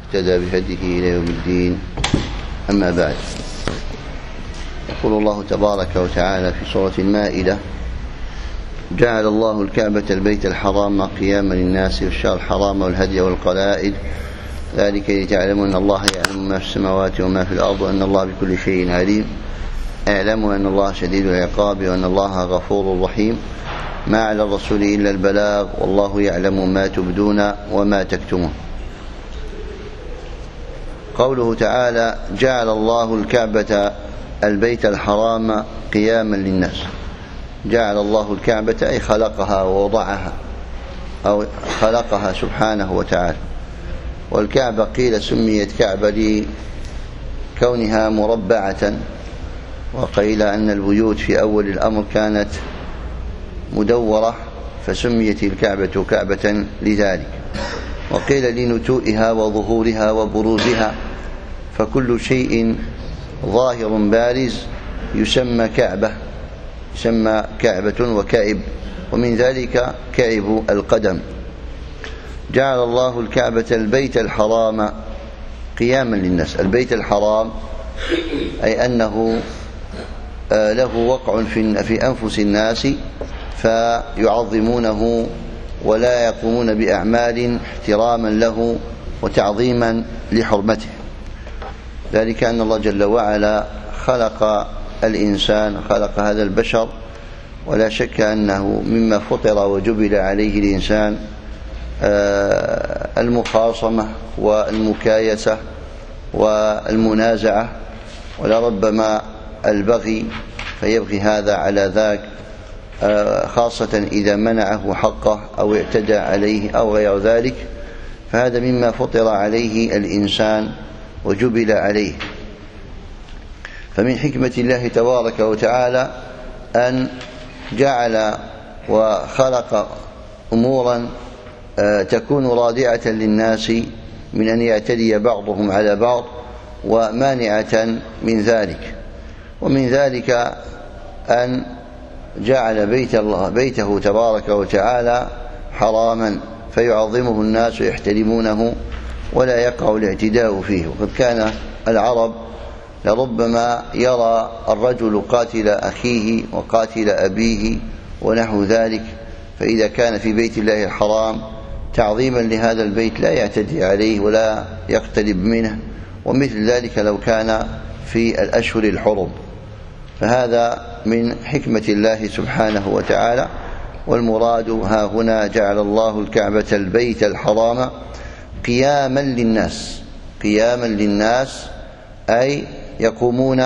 واهتدى بهديه إلى يوم الدين. أما بعد، يقول الله تبارك وتعالى في سورة المائدة: جعل الله الكعبة البيت الحرام قياما للناس والشهر الحرام والهدي والقلائد ذلك لتعلموا أن الله يعلم ما في السماوات وما في الأرض وأن الله بكل شيء عليم. اعلموا أن الله شديد العقاب وأن الله غفور رحيم. ما على الرسول إلا البلاغ والله يعلم ما تبدون وما تكتمون. قوله تعالى: جعل الله الكعبة البيت الحرام قياما للناس. جعل الله الكعبة أي خلقها ووضعها، أو خلقها سبحانه وتعالى. والكعبة قيل سميت كعبة لكونها مربعة، وقيل أن البيوت في أول الأمر كانت مدورة فسميت الكعبة كعبة لذلك. وقيل لنتوئها وظهورها وبروزها، فكل شيء ظاهر بارز يسمى كعبة، يسمى كعبة وكعب، ومن ذلك كعب القدم. جعل الله الكعبة البيت الحرام قياما للناس. البيت الحرام أي أنه له وقع في أنفس الناس فيعظمونه ولا يقومون بأعمال احتراما له وتعظيما لحرمته. ذلك أن الله جل وعلا خلق الإنسان، خلق هذا البشر، ولا شك أنه مما فطر وجبل عليه الإنسان المخاصمة والمكايسة والمنازعة، ولربما البغي فيبغي هذا على ذاك، خاصة إذا منعه حقه أو اعتدى عليه أو غير ذلك، فهذا مما فطر عليه الإنسان وجبل عليه. فمن حكمة الله تبارك وتعالى أن جعل وخلق أمورا تكون رادعة للناس من أن يعتدي بعضهم على بعض ومانعة من ذلك. ومن ذلك أن جعل بيته تبارك وتعالى حراما فيعظمه الناس ويحترمونه ولا يقع الاعتداء فيه. وقد كان العرب لربما يرى الرجل قاتل أخيه وقاتل أبيه ونحو ذلك، فإذا كان في بيت الله الحرام تعظيما لهذا البيت لا يعتدي عليه ولا يقترب منه، ومثل ذلك لو كان في الأشهر الحرم. فهذا من حكمة الله سبحانه وتعالى. والمراد ها هنا جعل الله الكعبة البيت الحرام قياما للناس. قياما للناس أي يقومون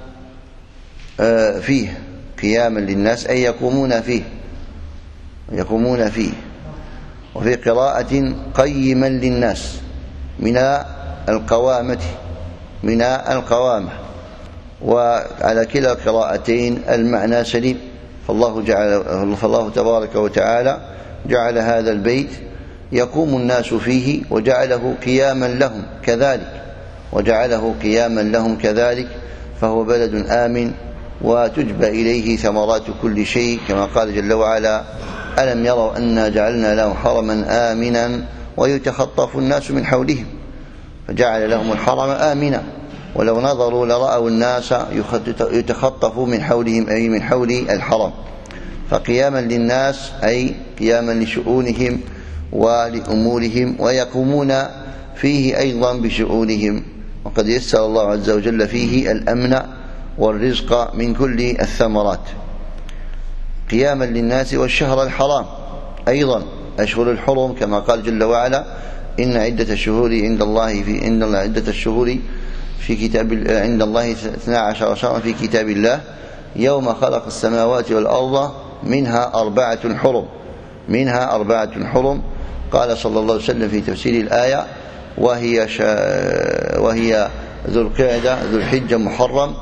فيه. قياما للناس أي يقومون فيه، يقومون فيه. وفي قراءة قيما للناس من القوامة، من القوامة. وعلى كلا القراءتين المعنى سليم. فالله تبارك وتعالى جعل هذا البيت يقوم الناس فيه وجعله قياما لهم كذلك، وجعله قياما لهم كذلك، فهو بلد آمن وتجبى إليه ثمرات كل شيء، كما قال جل وعلا: ألم يروا أنا جعلنا لهم حرما آمنا ويتخطف الناس من حولهم. فجعل لهم الحرم آمنا، ولو نظروا لرأوا الناس يتخطفوا من حولهم أي من حول الحرم. فقياما للناس أي قياما لشؤونهم ولأمورهم، ويقومون فيه أيضا بشؤونهم. وقد يسر الله عز وجل فيه الأمن والرزق من كل الثمرات. قياما للناس. والشهر الحرام أيضا أشهر الحرم، كما قال جل وعلا: إن عدة الشهور عند الله عدة الشهور في كتاب عند الله 12 شهرا في كتاب الله يوم خلق السماوات والأرض منها 4 حرم، منها 4 حرم. قال صلى الله عليه وسلم في تفسير الآية: وهي ذو القعدة ذو الحجة محرم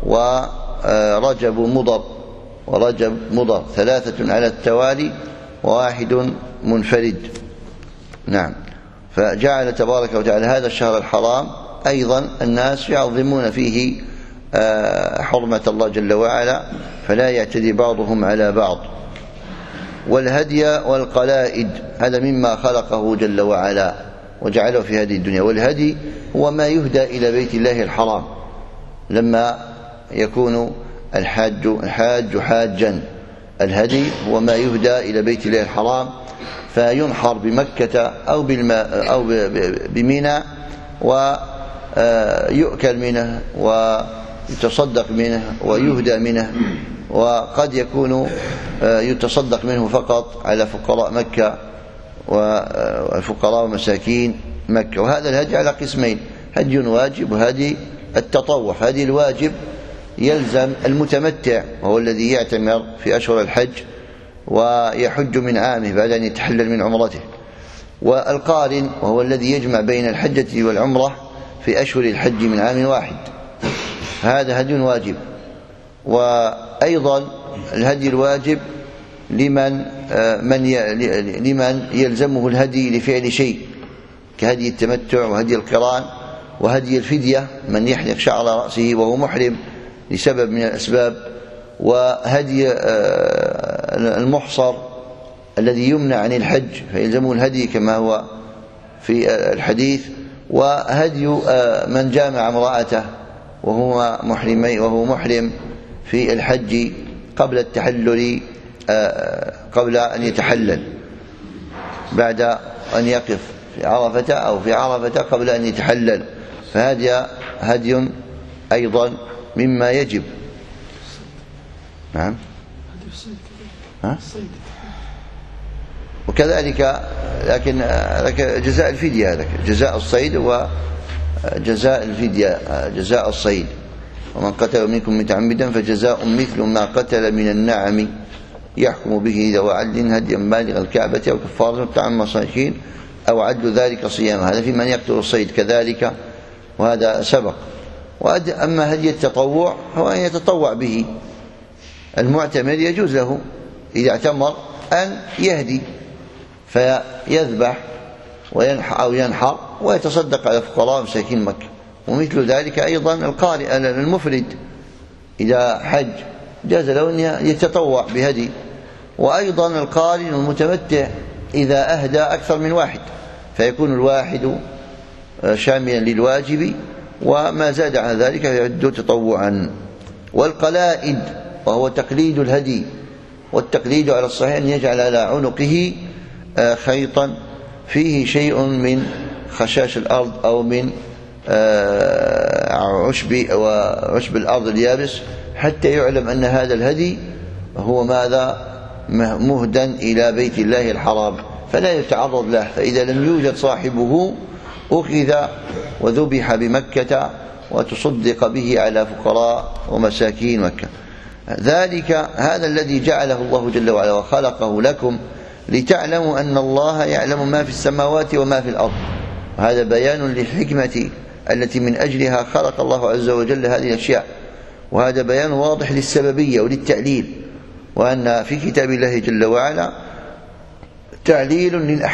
ورجب مضر 3 على التوالي و1 منفرد. نعم. فجعل تبارك وتعالى هذا الشهر الحرام أيضا الناس يعظمون فيه حرمة الله جل وعلا، فلا يعتدي بعضهم على بعض. والهدي والقلائد هذا مما خلقه جل وعلا، وجعله في هذه الدنيا. والهدي هو ما يهدى إلى بيت الله الحرام لما يكون الحاج حاجا. الهدي هو ما يهدى إلى بيت الله الحرام فينحر بمكة أو بمنى ويؤكل منه ويتصدق منه ويهدى منه، وقد يكون يتصدق منه فقط على فقراء مكة والفقراء ومساكين مكة. وهذا الهدي على قسمين: هدي واجب وهدي التطوع. هدي الواجب يلزم المتمتع وهو الذي يعتمر في أشهر الحج ويحج من عامه بعد أن يتحلل من عمرته، والقارن وهو الذي يجمع بين الحجة والعمرة في أشهر الحج من عام واحد. هذا هدي واجب. وأيضا الهدي الواجب لمن يلزمه الهدي لفعل شيء كهدي التمتع وهدي القران وهدي الفدية، من يحلق شعر رأسه وهو محرم لسبب من الأسباب، وهدي المحصر الذي يمنع عن الحج فيلزمه الهدي كما هو في الحديث، وهدي من جامع امرأته وهو محرم في الحج قبل التحلل، قبل أن يتحلل، بعد أن يقف في عرفة أو في عرفة قبل أن يتحلل، فهذا هدي أيضا مما يجب. نعم. وكذلك لكن جزاء الفدية، هذا جزاء الصيد وجزاء الفدية جزاء الصيد. ومن قتل منكم متعمدا فجزاء مثل ما قتل من النعم يحكم به ذو عدل هديا بالغ الكعبة أو كفارة طعام مساكين أو عدل ذلك صيام. هذا في من يقتل الصيد كذلك، وهذا سبق. أما هدي التطوع هو أن يتطوع به. المعتمر يجوز له إذا اعتمر أن يهدي فيذبح أو ينحر ويتصدق على فقراء مساكين مكة. ومثل ذلك أيضا القارئ المفرد إذا حج جاز له أن يتطوع بهدي. وأيضا القارن المتمتع إذا أهدى أكثر من واحد فيكون الواحد شاملا للواجب، وما زاد عن ذلك يعد تطوعا. والقلائد وهو تقليد الهدي، والتقليد على الصحيح أن يجعل على عنقه خيطا فيه شيء من خشاش الأرض أو من عشب الأرض اليابس حتى يعلم أن هذا الهدي هو ماذا؟ مهدا إلى بيت الله الحرام، فلا يتعرض له. فإذا لم يوجد صاحبه أخذ وذبح بمكة وتصدق به على فقراء ومساكين مكة. هذا الذي جعله الله جل وعلا وخلقه لكم لتعلموا أن الله يعلم ما في السماوات وما في الأرض. وهذا بيان للحكمة التي من أجلها خلق الله عز وجل هذه الأشياء، وهذا بيان واضح للسببية وللتعليل، وأن في كتاب الله جل وعلا تعليل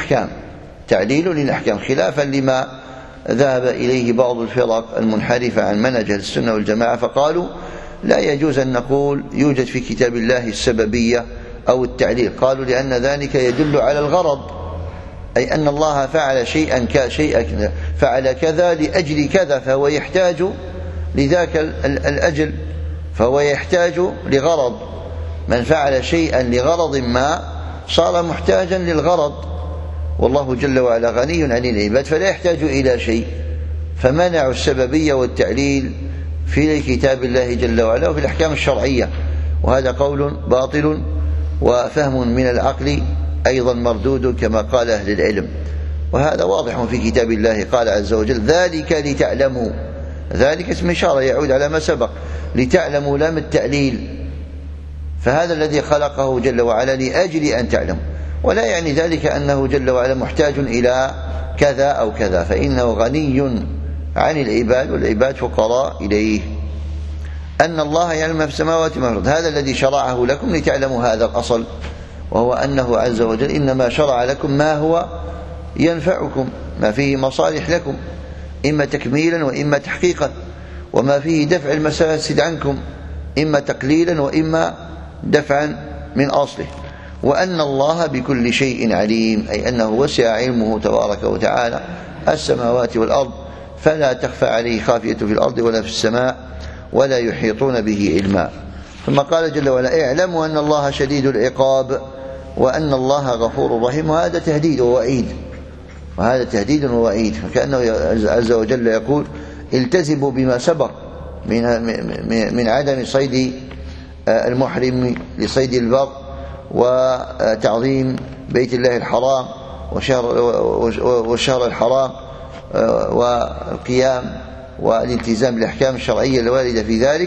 للأحكام خلافا لما ذهب إليه بعض الفرق المنحرفة عن منهج السنة والجماعة، فقالوا لا يجوز أن نقول يوجد في كتاب الله السببية أو التعليل. قالوا لأن ذلك يدل على الغرض، أي أن الله فعل شيئا فعل كذا لأجل كذا، فهو يحتاج لذاك الأجل، فهو يحتاج لغرض. من فعل شيئا لغرض ما صار محتاجا للغرض، والله جل وعلا غني عن العباد فلا يحتاج إلى شيء، فمنعوا السببية والتعليل في كتاب الله جل وعلا وفي الأحكام الشرعية. وهذا قول باطل وفهم من العقل أيضا مردود كما قال أهل العلم، وهذا واضح في كتاب الله. قال عز وجل ذلك لتعلموا، ذلك اسم إشارة يعود على ما سبق، لتعلموا لام التعليل، فهذا الذي خلقه جل وعلا لأجل أن تعلموا، ولا يعني ذلك أنه جل وعلا محتاج إلى كذا أو كذا، فإنه غني عن العباد والعباد فقراء إليه. أن الله يعلم ما في السماوات وما في الأرض، هذا الذي شرعه لكم لتعلموا هذا الأصل، وهو أنه عز وجل إنما شرع لكم ما هو ينفعكم، ما فيه مصالح لكم إما تكميلا وإما تحقيقا، وما فيه دفع المفاسد عنكم إما تقليلا وإما دفعا من أصله. وأن الله بكل شيء عليم، أي أنه وسع علمه تبارك وتعالى السماوات والأرض فلا تخفى عليه خافية في الأرض ولا في السماء ولا يحيطون به علما. ثم قال جل وعلا: اعلموا أن الله شديد العقاب وأن الله غفور رحيم. وهذا تهديد ووعيد، وهذا تهديد ووعيد، فكأنه عز وجل يقول: التزموا بما سبق من عدم صيد المحرم لصيد البر وتعظيم بيت الله الحرام والشهر الحرام والقيام والالتزام بالأحكام الشرعية الواردة في ذلك.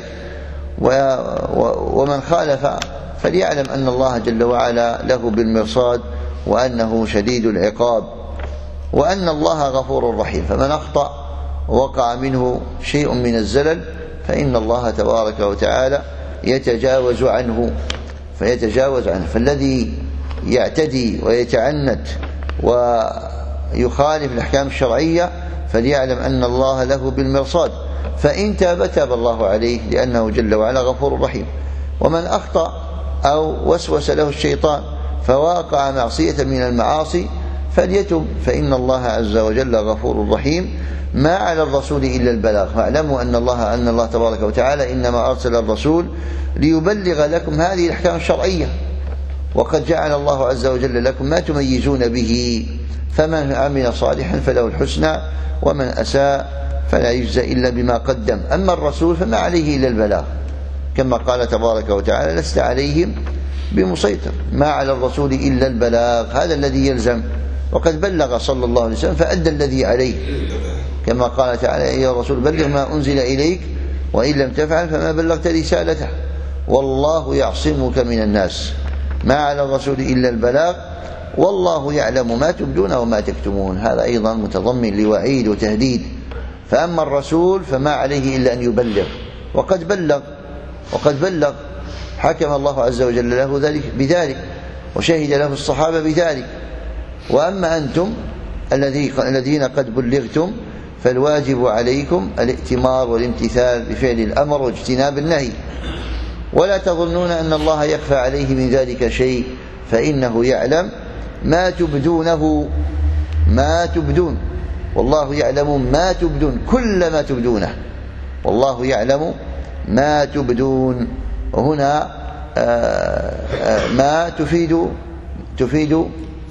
ومن خالف فليعلم أن الله جل وعلا له بالمرصاد وأنه شديد العقاب وأن الله غفور رحيم. فمن أخطأ وقع منه شيء من الزلل فإن الله تبارك وتعالى يتجاوز عنه فالذي يعتدي ويتعنت ويخالف الأحكام الشرعية فليعلم أن الله له بالمرصاد، فإن تاب تاب الله عليه لأنه جل وعلا غفور رحيم. ومن أخطأ أو وسوس له الشيطان فواقع معصية من المعاصي فليتب، فإن الله عز وجل غفور رحيم. ما على الرسول إلا البلاغ. فاعلموا أن الله تبارك وتعالى إنما أرسل الرسول ليبلغ لكم هذه الأحكام الشرعية، وقد جعل الله عز وجل لكم ما تميزون به، فمن عمل صالحا فله الحسنى ومن أساء فلا يجزى إلا بما قدم. أما الرسول فما عليه إلا البلاغ، كما قال تبارك وتعالى: لست عليهم بمسيطر. ما على الرسول إلا البلاغ، هذا الذي يلزم، وقد بلغ صلى الله عليه وسلم فأدى الذي عليه، كما قال تعالى: يا رسول بلغ ما أنزل إليك وإن لم تفعل فما بلغت رسالته والله يعصمك من الناس. ما على الرسول إلا البلاغ والله يعلم ما تبدون وما تكتمون. هذا أيضا متضمن لوعيد وتهديد. فأما الرسول فما عليه إلا أن يبلغ، وقد بلغ حكم الله عز وجل له بذلك وشهد له الصحابة بذلك. وأما أنتم الذين قد بلغتم فالواجب عليكم الائتمار والامتثال بفعل الأمر واجتناب النهي، ولا تظنون أن الله يخفى عليه من ذلك شيء، فإنه يعلم ما تبدون والله يعلم ما تبدون، كل ما تبدونه والله يعلم ما تبدون. وهنا ما تفيد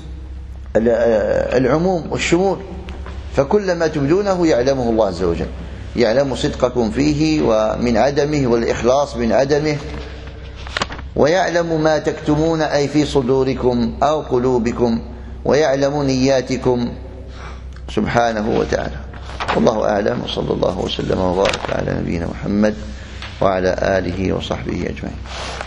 العموم والشمول، فكل ما تبدونه يعلمه الله عز وجل، يعلم صدقكم فيه ومن عدمه والإخلاص من عدمه، ويعلم ما تكتمون أي في صدوركم أو قلوبكم، ويعلم نياتكم سبحانه وتعالى. والله أعلم، وصلى الله وسلم وبارك على نبينا محمد وعلى آله وصحبه أجمعين.